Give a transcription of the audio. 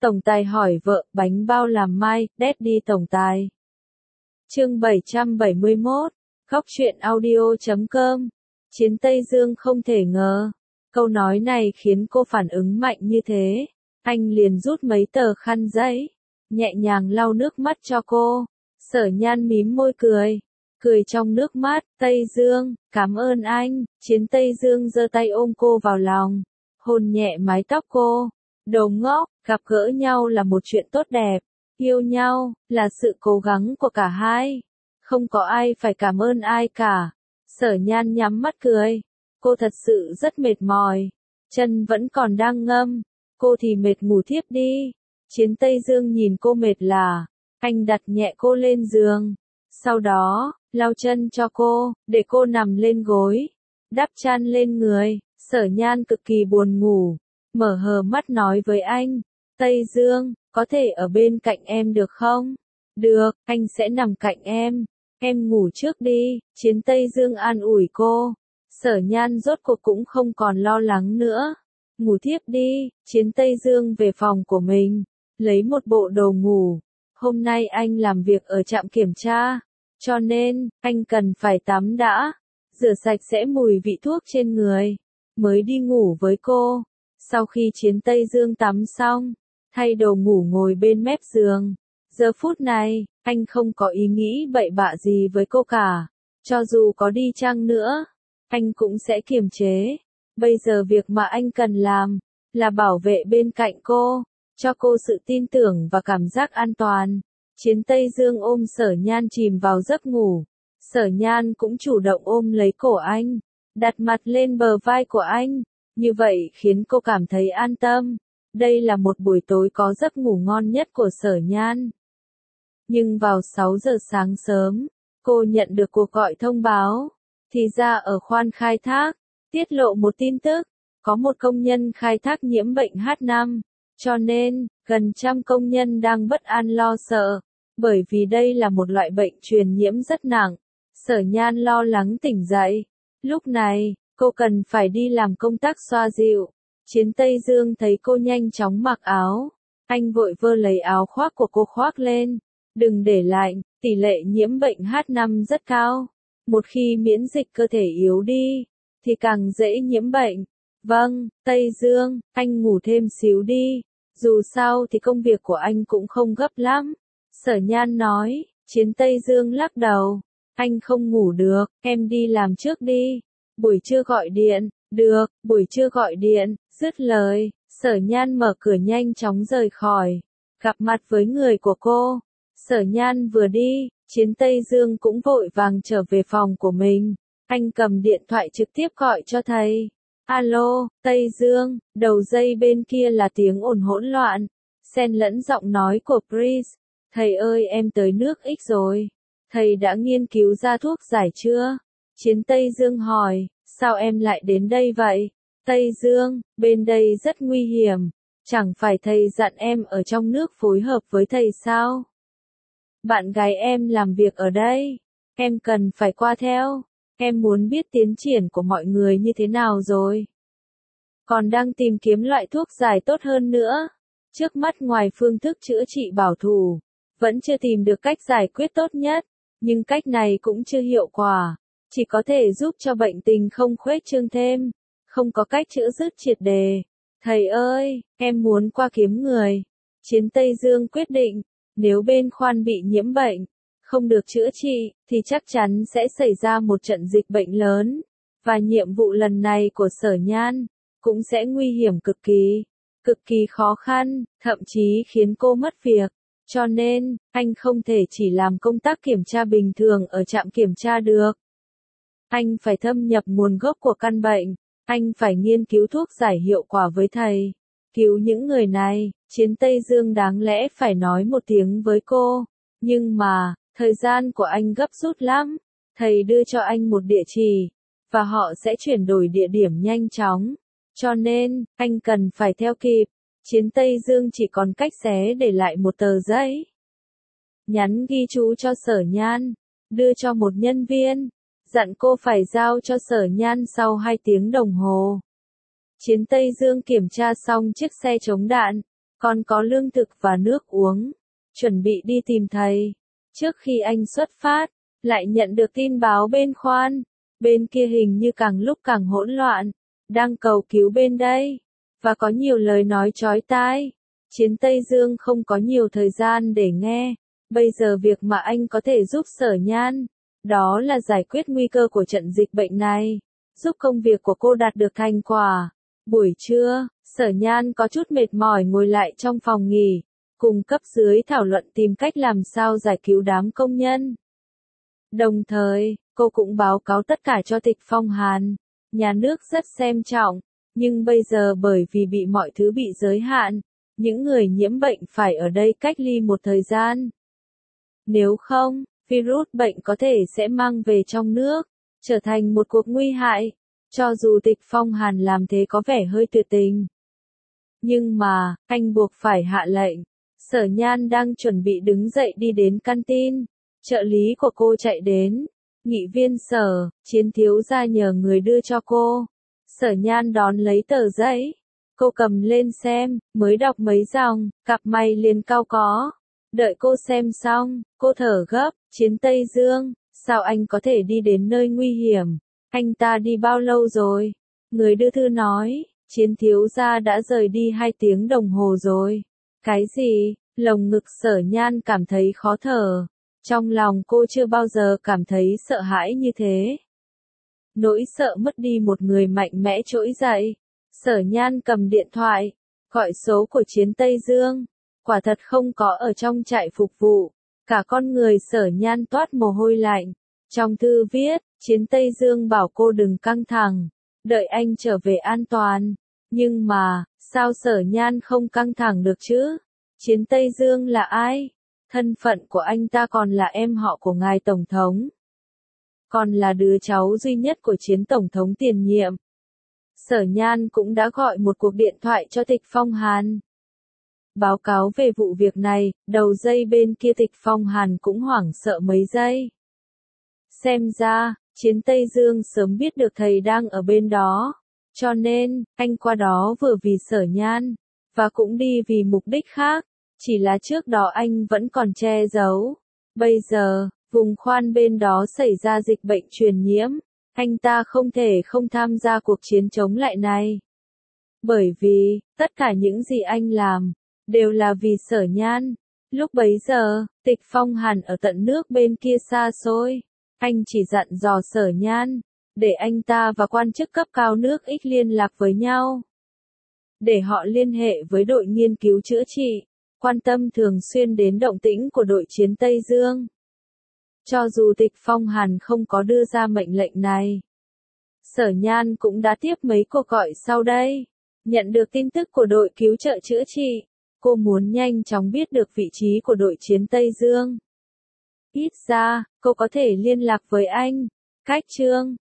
Tổng tài hỏi vợ, bánh bao làm mai, Daddy tổng tài. Chương 771, Góc truyện audio.com. Chiến Tây Dương không thể ngờ. Câu nói này khiến cô phản ứng mạnh như thế. Anh liền rút mấy tờ khăn giấy, nhẹ nhàng lau nước mắt cho cô. Sở Nhan mím môi cười trong nước mắt. Tây Dương, cảm ơn anh. Chiến Tây Dương giơ tay ôm cô vào lòng, hôn nhẹ mái tóc cô. Đồ ngốc, gặp gỡ nhau là một chuyện tốt đẹp, yêu nhau là sự cố gắng của cả hai, không có ai phải cảm ơn ai cả. Sở Nhan nhắm mắt cười, cô thật sự rất mệt mỏi, chân vẫn còn đang ngâm, cô thì mệt ngủ thiếp đi. Chiến Tây Dương nhìn cô mệt là, anh đặt nhẹ cô lên giường, sau đó lau chân cho cô, để cô nằm lên gối, đắp chăn lên người. Sở Nhan cực kỳ buồn ngủ, mở hờ mắt nói với anh, Tây Dương, có thể ở bên cạnh em được không? Được, anh sẽ nằm cạnh em ngủ trước đi. Chiến Tây Dương an ủi cô. Sở Nhan rốt cuộc cũng không còn lo lắng nữa. Ngủ thiếp đi. Chiến Tây Dương về phòng của mình, lấy một bộ đồ ngủ. Hôm nay anh làm việc ở trạm kiểm tra, cho nên anh cần phải tắm đã, rửa sạch sẽ mùi vị thuốc trên người, mới đi ngủ với cô. Sau khi Chiến Tây Dương tắm xong, thay đồ ngủ ngồi bên mép giường. Giờ phút này, anh không có ý nghĩ bậy bạ gì với cô cả. Cho dù có đi chăng nữa, anh cũng sẽ kiềm chế. Bây giờ việc mà anh cần làm, là bảo vệ bên cạnh cô, cho cô sự tin tưởng và cảm giác an toàn. Chiến Tây Dương ôm Sở Nhan chìm vào giấc ngủ. Sở Nhan cũng chủ động ôm lấy cổ anh, đặt mặt lên bờ vai của anh. Như vậy khiến cô cảm thấy an tâm. Đây là một buổi tối có giấc ngủ ngon nhất của Sở Nhan. Nhưng vào 6 giờ sáng sớm, cô nhận được cuộc gọi thông báo. Thì ra ở khoan khai thác, tiết lộ một tin tức, có một công nhân khai thác nhiễm bệnh H5. Cho nên, gần trăm công nhân đang bất an lo sợ, bởi vì đây là một loại bệnh truyền nhiễm rất nặng. Sở Nhan lo lắng tỉnh dậy. Lúc này, cô cần phải đi làm công tác xoa dịu. Chiến Tây Dương thấy cô nhanh chóng mặc áo, anh vội vơ lấy áo khoác của cô khoác lên. Đừng để lạnh, tỷ lệ nhiễm bệnh H5 rất cao. Một khi miễn dịch cơ thể yếu đi, thì càng dễ nhiễm bệnh. Vâng, Tây Dương, anh ngủ thêm xíu đi. Dù sao thì công việc của anh cũng không gấp lắm. Sở Nhan nói. Chiến Tây Dương lắc đầu. Anh không ngủ được, em đi làm trước đi. Buổi trưa gọi điện. Được, buổi trưa gọi điện. Dứt lời, Sở Nhan mở cửa nhanh chóng rời khỏi. Gặp mặt với người của cô. Sở Nhan vừa đi, Chiến Tây Dương cũng vội vàng trở về phòng của mình. Anh cầm điện thoại trực tiếp gọi cho thầy. Alo, Tây Dương. Đầu dây bên kia là tiếng ồn hỗn loạn, xen lẫn giọng nói của Pris. Thầy ơi, em tới nước X rồi. Thầy đã nghiên cứu ra thuốc giải chưa? Chiến Tây Dương hỏi. Sao em lại đến đây vậy? Tây Dương, bên đây rất nguy hiểm. Chẳng phải thầy dặn em ở trong nước phối hợp với thầy sao? Bạn gái em làm việc ở đây. Em cần phải qua theo. Em muốn biết tiến triển của mọi người như thế nào rồi. Còn đang tìm kiếm loại thuốc giải tốt hơn nữa. Trước mắt ngoài phương thức chữa trị bảo thủ, vẫn chưa tìm được cách giải quyết tốt nhất. Nhưng cách này cũng chưa hiệu quả. Chỉ có thể giúp cho bệnh tình không khuếch trương thêm. Không có cách chữa dứt triệt đề. Thầy ơi, em muốn qua kiếm người. Chiến Tây Dương quyết định, nếu bên khoan bị nhiễm bệnh, không được chữa trị, thì chắc chắn sẽ xảy ra một trận dịch bệnh lớn. Và nhiệm vụ lần này của Sở Nhan, cũng sẽ nguy hiểm cực kỳ khó khăn, thậm chí khiến cô mất việc. Cho nên, anh không thể chỉ làm công tác kiểm tra bình thường ở trạm kiểm tra được. Anh phải thâm nhập nguồn gốc của căn bệnh. Anh phải nghiên cứu thuốc giải hiệu quả với thầy. Cứu những người này. Chiến Tây Dương đáng lẽ phải nói một tiếng với cô. Nhưng mà, thời gian của anh gấp rút lắm. Thầy đưa cho anh một địa chỉ, và họ sẽ chuyển đổi địa điểm nhanh chóng. Cho nên, anh cần phải theo kịp. Chiến Tây Dương chỉ còn cách xé để lại một tờ giấy. Nhắn ghi chú cho Sở Nhan. Đưa cho một nhân viên. Dặn cô phải giao cho Sở Nhan sau 2 tiếng đồng hồ. Chiến Tây Dương kiểm tra xong chiếc xe chống đạn. còn có lương thực và nước uống, chuẩn bị đi tìm thầy. Trước khi anh xuất phát, lại nhận được tin báo bên khoan, bên kia hình như càng lúc càng hỗn loạn, đang cầu cứu bên đây, và có nhiều lời nói chói tai. Chiến Tây Dương không có nhiều thời gian để nghe, bây giờ việc mà anh có thể giúp Sở Nhan, đó là giải quyết nguy cơ của trận dịch bệnh này, giúp công việc của cô đạt được thành quả. Buổi trưa, Sở Nhan có chút mệt mỏi ngồi lại trong phòng nghỉ, cùng cấp dưới thảo luận tìm cách làm sao giải cứu đám công nhân. Đồng thời, cô cũng báo cáo tất cả cho Tịch Phong Hàn. Nhà nước rất xem trọng, nhưng bây giờ bởi vì bị mọi thứ bị giới hạn, những người nhiễm bệnh phải ở đây cách ly một thời gian. Nếu không, virus bệnh có thể sẽ mang về trong nước, trở thành một cuộc nguy hại. Cho dù Tịch Phong Hàn làm thế có vẻ hơi tuyệt tình, nhưng mà, anh buộc phải hạ lệnh. Sở Nhan đang chuẩn bị đứng dậy đi đến canteen, trợ lý của cô chạy đến. Nghị viên Sở, Chiến thiếu gia nhờ người đưa cho cô. Sở Nhan đón lấy tờ giấy, cô cầm lên xem, mới đọc mấy dòng, cặp mày liền cau có. Đợi cô xem xong, cô thở gấp. Chiến Tây Dương, sao anh có thể đi đến nơi nguy hiểm? Anh ta đi bao lâu rồi? Người đưa thư nói, Chiến thiếu gia đã rời đi 2 tiếng đồng hồ rồi. Cái gì? Lồng ngực Sở Nhan cảm thấy khó thở. Trong lòng cô chưa bao giờ cảm thấy sợ hãi như thế. Nỗi sợ mất đi một người mạnh mẽ trỗi dậy. Sở Nhan cầm điện thoại, gọi số của Chiến Tây Dương. Quả thật không có ở trong trại phục vụ. Cả con người Sở Nhan toát mồ hôi lạnh. Trong thư viết, Chiến Tây Dương bảo cô đừng căng thẳng, đợi anh trở về an toàn. Nhưng mà, sao Sở Nhan không căng thẳng được chứ? Chiến Tây Dương là ai? Thân phận của anh ta còn là em họ của ngài Tổng thống. Còn là đứa cháu duy nhất của Chiến Tổng thống tiền nhiệm. Sở Nhan cũng đã gọi một cuộc điện thoại cho Tịch Phong Hàn. Báo cáo về vụ việc này, đầu dây bên kia Tịch Phong Hàn cũng hoảng sợ mấy giây. Xem ra, Chiến Tây Dương sớm biết được thầy đang ở bên đó. Cho nên, anh qua đó vừa vì Sở Nhan, và cũng đi vì mục đích khác. Chỉ là trước đó anh vẫn còn che giấu. Bây giờ, vùng khoan bên đó xảy ra dịch bệnh truyền nhiễm. Anh ta không thể không tham gia cuộc chiến chống lại này. Bởi vì, tất cả những gì anh làm, đều là vì Sở Nhan. Lúc bấy giờ, Tịch Phong Hàn ở tận nước bên kia xa xôi. Anh chỉ dặn dò Sở Nhan, để anh ta và quan chức cấp cao nước X liên lạc với nhau. Để họ liên hệ với đội nghiên cứu chữa trị, quan tâm thường xuyên đến động tĩnh của đội chiến Tây Dương. Cho dù Tịch Phong Hàn không có đưa ra mệnh lệnh này, Sở Nhan cũng đã tiếp mấy cuộc gọi sau đây. Nhận được tin tức của đội cứu trợ chữa trị, cô muốn nhanh chóng biết được vị trí của đội chiến Tây Dương. Ít ra, cô có thể liên lạc với anh. Cách chương